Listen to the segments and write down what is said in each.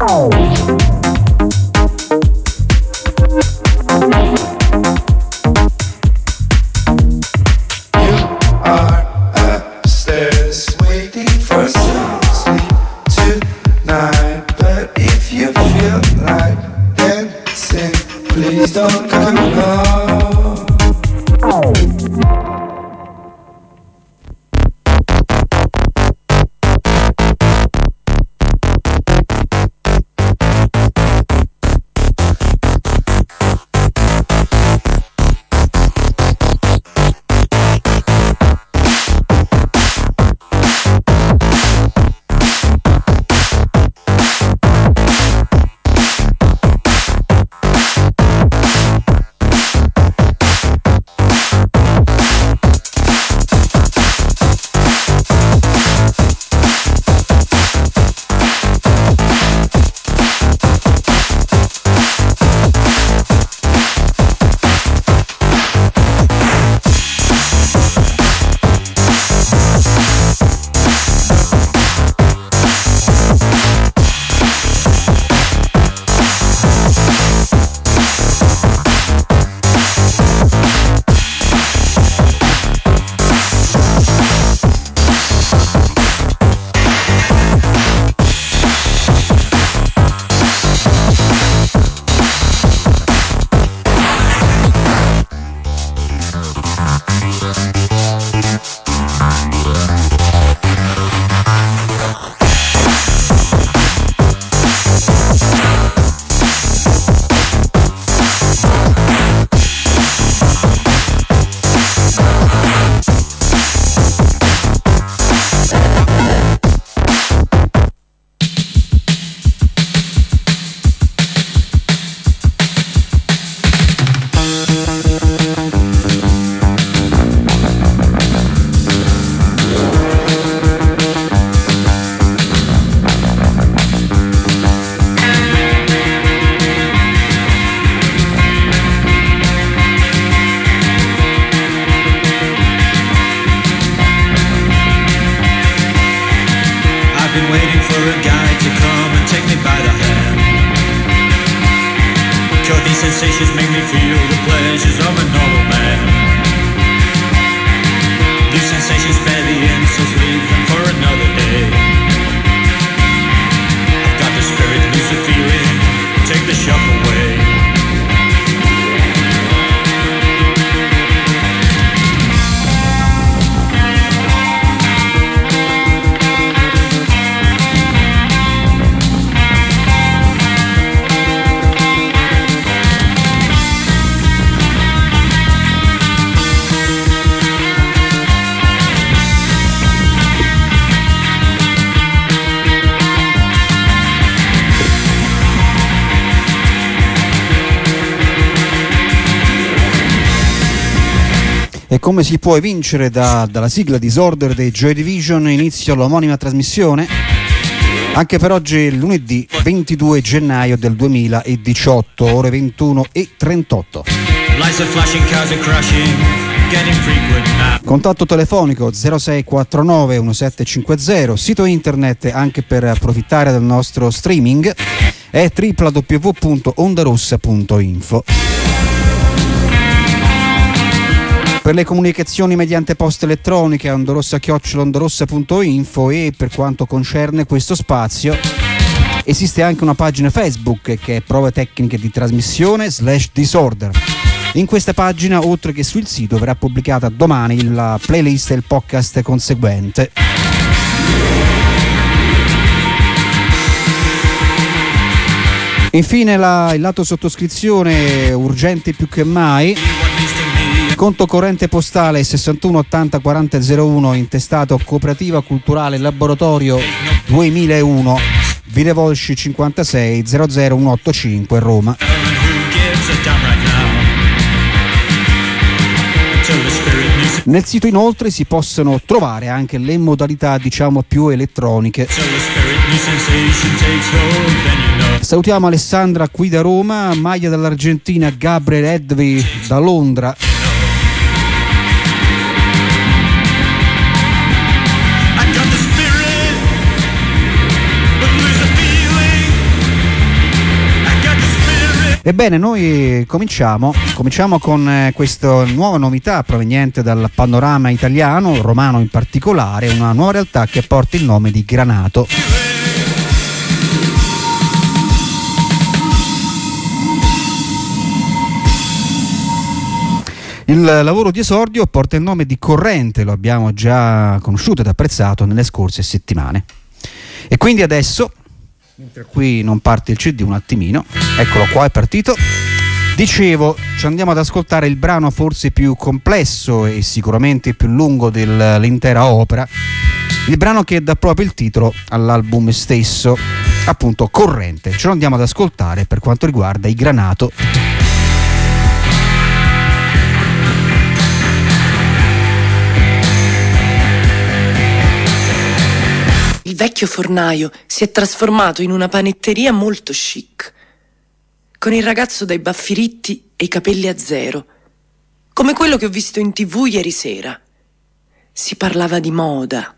sensations make me feel the pleasures of a normal man. These sensations bear the insults, leave them for another day. I've got the spirit, lose the feeling, take the shock away. E come si può evincere dalla sigla Disorder dei Joy Division, inizio l'omonima trasmissione. Anche per oggi, lunedì 22 gennaio del 2018, ore 21:38. Contatto telefonico 0649 1750, sito internet anche per approfittare del nostro streaming è www.ondarossa.info. Per le comunicazioni mediante posta elettronica ondorossa@ondorossa.info, e per quanto concerne questo spazio esiste anche una pagina Facebook che è Prove Tecniche di Trasmissione /Disorder. In questa pagina, oltre che sul sito, verrà pubblicata domani la playlist e il podcast conseguente. Infine il lato sottoscrizione urgente più che mai. Conto corrente postale 61 80 40 01, intestato Cooperativa Culturale Laboratorio 2001, Via Volsci 56 00185 Roma. Nel sito inoltre si possono trovare anche le modalità più elettroniche. Salutiamo Alessandra qui da Roma, Maglia dall'Argentina, Gabriel Edvi da Londra. Ebbene, noi cominciamo con questa nuova novità proveniente dal panorama italiano, romano in particolare, una nuova realtà che porta il nome di Granato. Il lavoro di esordio porta il nome di Corrente, lo abbiamo già conosciuto ed apprezzato nelle scorse settimane. E quindi adesso, mentre qui non parte il CD un attimino, eccolo qua, è partito. Dicevo, ci andiamo ad ascoltare il brano forse più complesso e sicuramente più lungo dell'intera opera, il brano che dà proprio il titolo all'album stesso, appunto Corrente. Ce lo andiamo ad ascoltare per quanto riguarda i Granato. Il vecchio fornaio si è trasformato in una panetteria molto chic, con il ragazzo dai baffi ritti e i capelli a zero, come quello che ho visto in TV ieri sera. Si parlava di moda.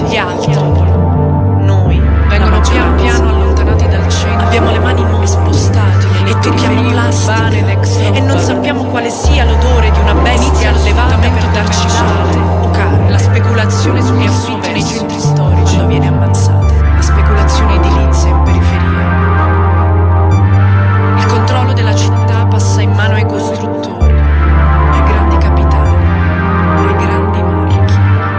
gli altri. Noi vengono piano piano allontanati dal centro. Abbiamo le mani spostate e tocchiamo plastica e non sappiamo quale sia l'odore di una bestia allevata per darci latte o carne. La speculazione sugli affitti nei centri storici quando viene ammazzata. La speculazione edilizia in periferia. Il controllo della città passa in mano ai costruttori, ai grandi capitali, ai grandi marchi.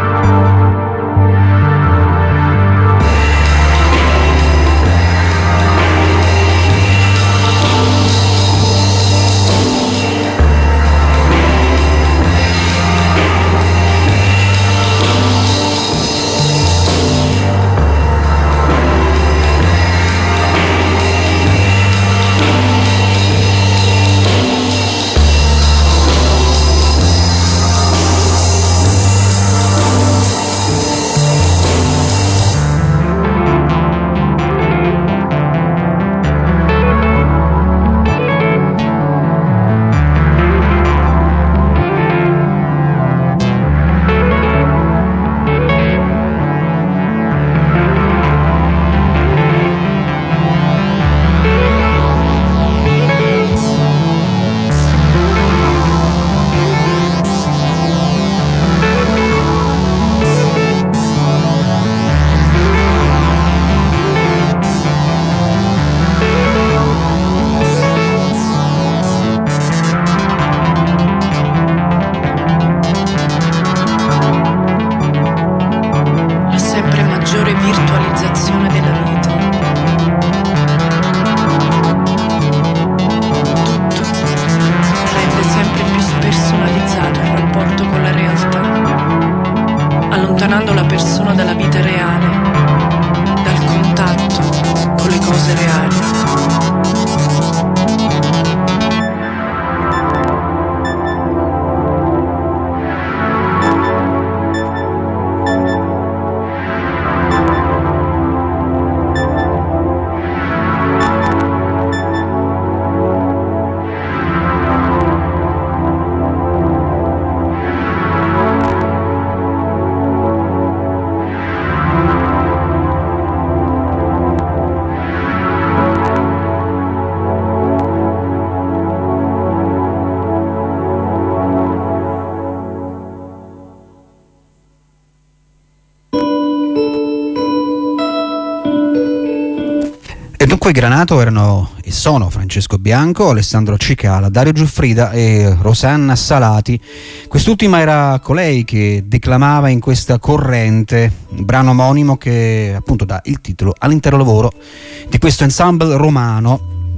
Dunque i Granato erano e sono Francesco Bianco, Alessandro Cicala, Dario Giuffrida e Rosanna Salati. Quest'ultima era colei che declamava in questa corrente, un brano omonimo che appunto dà il titolo all'intero lavoro di questo ensemble romano.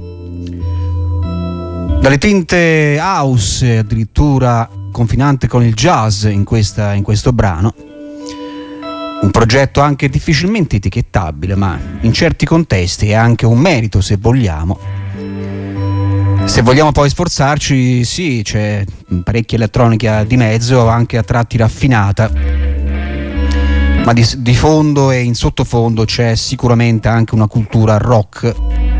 Dalle tinte house, addirittura confinante con il jazz in questo brano. Un progetto anche difficilmente etichettabile, ma in certi contesti è anche un merito, se vogliamo. Se vogliamo poi sforzarci, sì, c'è parecchia elettronica di mezzo, anche a tratti raffinata, ma di fondo e in sottofondo c'è sicuramente anche una cultura rock.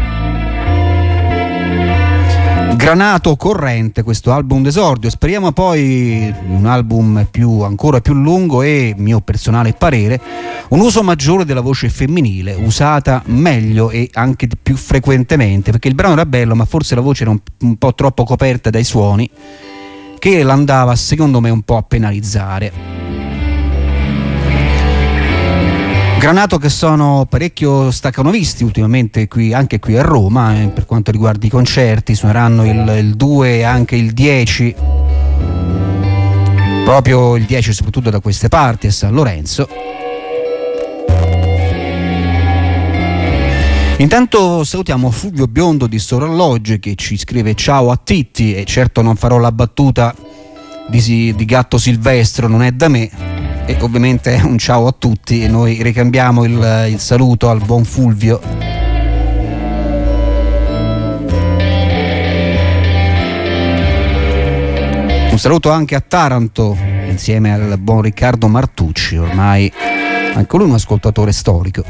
Granato Corrente, questo album d'esordio, speriamo poi un album ancora più lungo e, mio personale parere, un uso maggiore della voce femminile, usata meglio e anche più frequentemente, perché il brano era bello ma forse la voce era un po' troppo coperta dai suoni, che l'andava secondo me un po' a penalizzare. Granato che sono parecchio staccanovisti ultimamente anche qui a Roma, per quanto riguarda i concerti, suoneranno il 2 e anche il 10, proprio il 10 soprattutto da queste parti, a San Lorenzo. Intanto salutiamo Fulvio Biondo di Soralloge che ci scrive ciao a Titti, e certo non farò la battuta di Gatto Silvestro, non è da me. E ovviamente un ciao a tutti e noi ricambiamo il saluto al buon Fulvio. Un saluto anche a Taranto insieme al buon Riccardo Martucci, ormai anche lui un ascoltatore storico.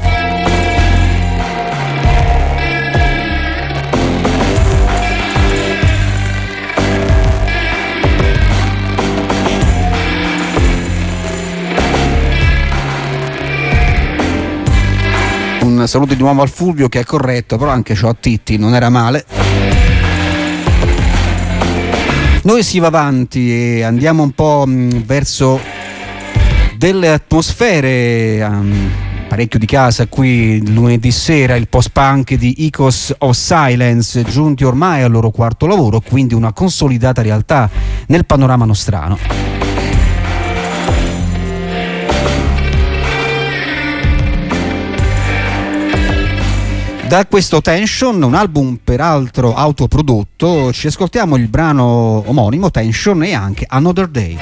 un saluto di nuovo al Fulvio che è corretto, però anche ciò a Titti non era male. Noi si va avanti e andiamo un po' verso delle atmosfere parecchio di casa qui lunedì sera, il post-punk di Icos of Silence, giunti ormai al loro quarto lavoro, quindi una consolidata realtà nel panorama nostrano. Da questo Tension, un album peraltro autoprodotto, ci ascoltiamo il brano omonimo Tension e anche Another Day.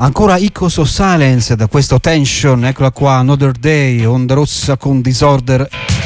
Ancora Echoes of Silence da questo Tension, eccola qua, Another Day, Onda Rossa con Disorder.